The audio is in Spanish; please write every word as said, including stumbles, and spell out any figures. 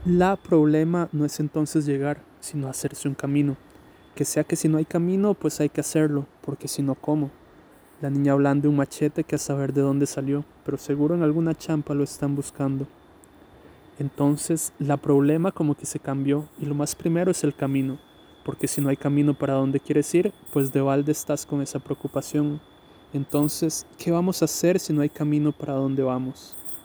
La problema no es entonces llegar, sino hacerse un camino. Que sea que si no hay camino, pues hay que hacerlo, porque si no, ¿cómo? La niña blande un machete que a saber de dónde salió, pero seguro en alguna champa lo están buscando. Entonces, la problema como que se cambió, y lo más primero es el camino, porque si no hay camino para dónde quieres ir, pues de balde estás con esa preocupación. Entonces, ¿qué vamos a hacer si no hay camino para dónde vamos?